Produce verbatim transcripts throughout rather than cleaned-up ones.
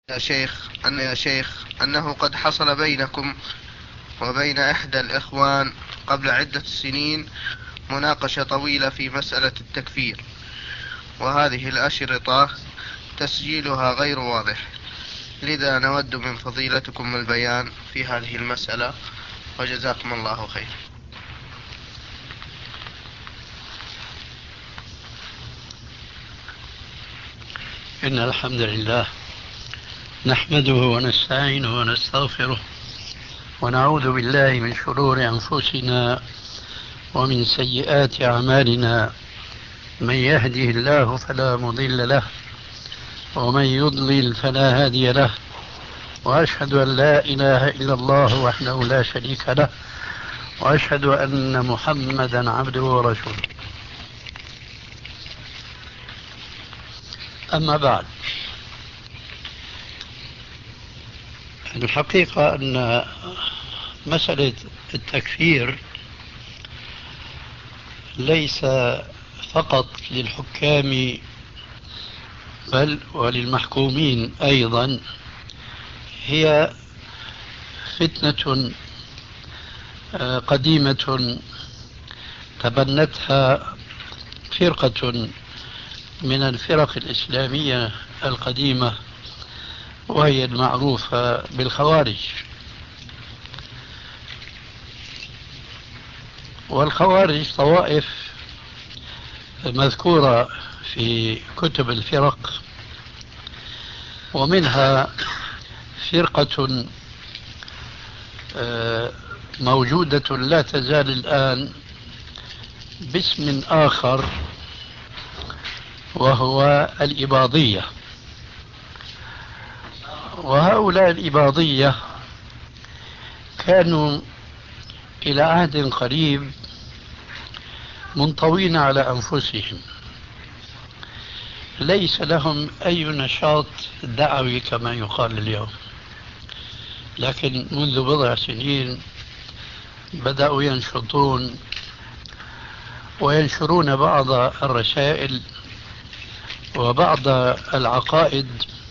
يا شيخ أن يا شيخ أنه قد حصل بينكم وبين إحدى الإخوان قبل عدة سنين مناقشة طويلة في مسألة التكفير، وهذه الأشرطة تسجيلها غير واضح، لذا نود من فضيلتكم البيان في هذه المسألة، وجزاكم الله خير. إن الحمد لله نحمده ونستعينه ونستغفره ونعوذ بالله من شرور أنفسنا ومن سيئات أعمالنا، من يهده الله فلا مضل له ومن يضلل فلا هادي له، وأشهد أن لا إله إلا الله وحده لا شريك له، وأشهد أن محمدا عبده ورسوله. أما بعد، الحقيقة أن مسألة التكفير ليس فقط للحكام بل وللمحكومين أيضا، هي فتنة قديمة تبنتها فرقة من الفرق الإسلامية القديمة، وهي المعروفة بالخوارج. والخوارج طوائف مذكورة في كتب الفرق، ومنها فرقة موجودة لا تزال الآن باسم آخر، وهو الإباضية. وهؤلاء الإباضية كانوا إلى عهد قريب منطوين على أنفسهم، ليس لهم أي نشاط دعوي كما يقال اليوم، لكن منذ بضع سنين بدأوا ينشطون وينشرون بعض الرسائل وبعض العقائد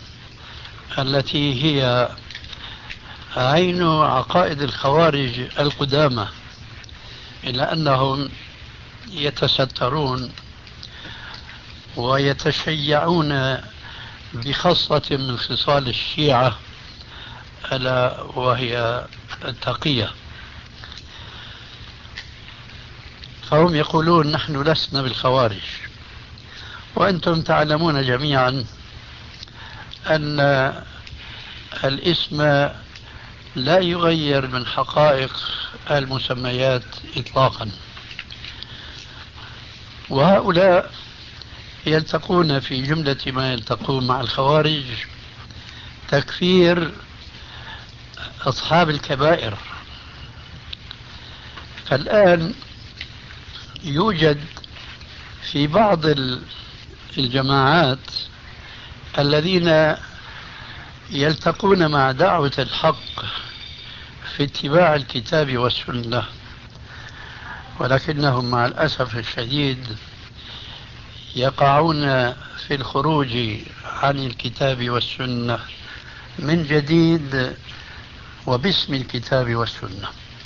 التي هي عين عقائد الخوارج القدامى، إلا أنهم يتسترون ويتشيعون بخاصة من خصال الشيعة، ألا وهي التقية. فهم يقولون نحن لسنا بالخوارج، وأنتم تعلمون جميعا أن الاسم لا يغير من حقائق المسميات إطلاقا. وهؤلاء يلتقون في جملة ما يلتقون مع الخوارج تكفير أصحاب الكبائر. فالآن يوجد في بعض الجماعات الذين يلتقون مع دعوة الحق في اتباع الكتاب والسنة، ولكنهم مع الأسف الشديد يقعون في الخروج عن الكتاب والسنة من جديد وباسم الكتاب والسنة.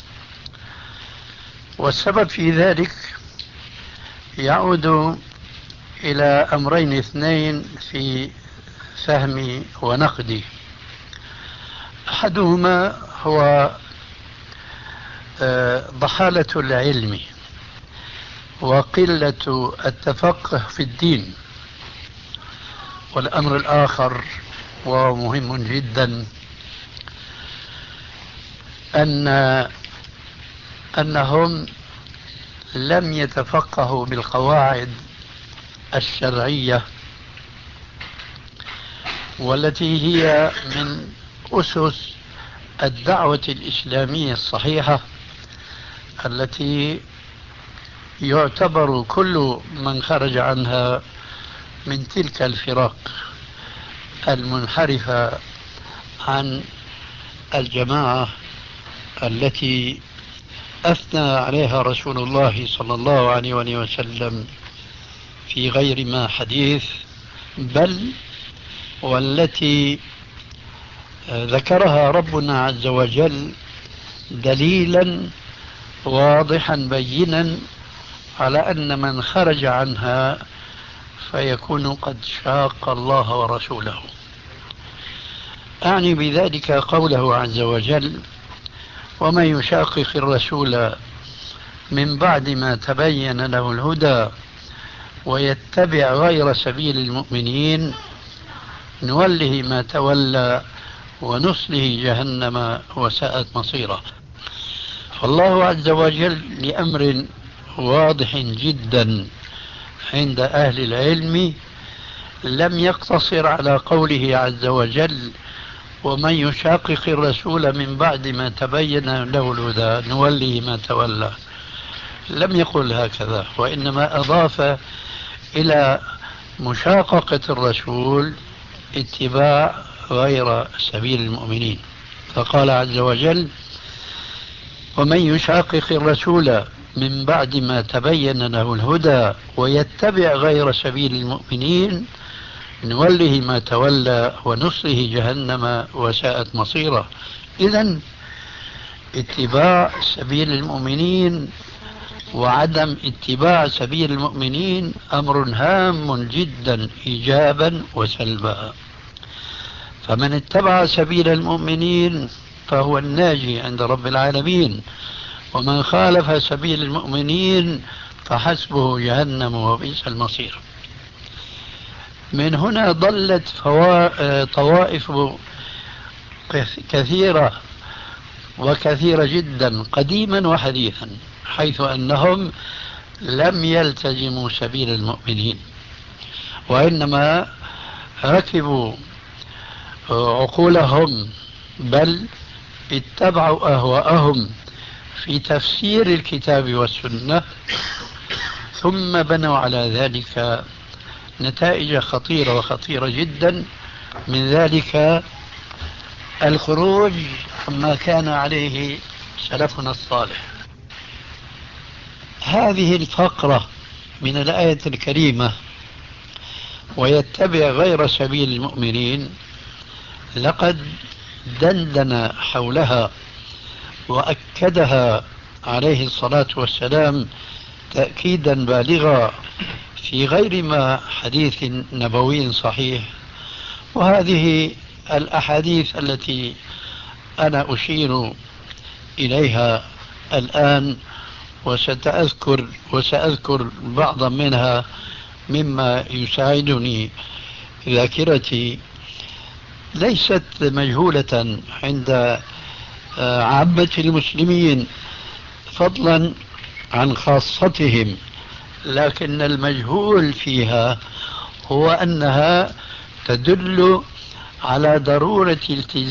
والسبب في ذلك يعود إلى أمرين اثنين في فهمي ونقدي. أحدهما هو ضحالة العلم وقلة التفقه في الدين، والأمر الآخر وهو مهم جدا أن أنهم لم يتفقهوا بالقواعد الشرعية، والتي هي من أسس الدعوة الإسلامية الصحيحة، التي يعتبر كل من خرج عنها من تلك الفرق المنحرفة عن الجماعة التي أثنى عليها رسول الله صلى الله عليه وسلم في غير ما حديث، بل والتي ذكرها ربنا عز وجل دليلا واضحا بينا على أن من خرج عنها فيكون قد شاق الله ورسوله. أعني بذلك قوله عز وجل: ومن يشاقق الرسول من بعد ما تبين له الهدى ويتبع غير سبيل المؤمنين نوله ما تولى ونصله جهنم وساءت مصيره. فالله عز وجل لأمر واضح جدا عند أهل العلم لم يقتصر على قوله عز وجل: ومن يشاقق الرسول من بعد ما تبين له الهدى نوله ما تولى. لم يقل هكذا، وإنما أضاف إلى مشاققة الرسول اتباع غير سبيل المؤمنين، فقال عز وجل: ومن يشاقق الرسول من بعد ما تبين له الهدى ويتبع غير سبيل المؤمنين نوله ما تولى ونصله جهنم وساءت مصيره. إذن اتباع سبيل المؤمنين وعدم اتباع سبيل المؤمنين أمر هام جدا إيجابا وسلبا. فمن اتبع سبيل المؤمنين فهو الناجي عند رب العالمين، ومن خالف سبيل المؤمنين فحسبه جهنم وبئس المصير. من هنا ضلت طوائف كثيرة وكثيرة جدا قديما وحديثا، حيث أنهم لم يلتزموا سبيل المؤمنين، وإنما ركبوا عقولهم بل اتبعوا أهواءهم في تفسير الكتاب والسنة، ثم بنوا على ذلك نتائج خطيرة وخطيرة جدا. من ذلك الخروج عما كان عليه سلفنا الصالح. هذه الفقرة من الآية الكريمة ويتبع غير سبيل المؤمنين لقد دندن حولها وأكدها عليه الصلاة والسلام تأكيدا بالغا في غير ما حديث نبوي صحيح. وهذه الأحاديث التي أنا أشير إليها الآن وسأذكر وسأذكر بعضا منها مما يساعدني ذاكرتي ليست مجهولة عند عامة المسلمين فضلا عن خاصتهم، لكن المجهول فيها هو أنها تدل على ضرورة التزام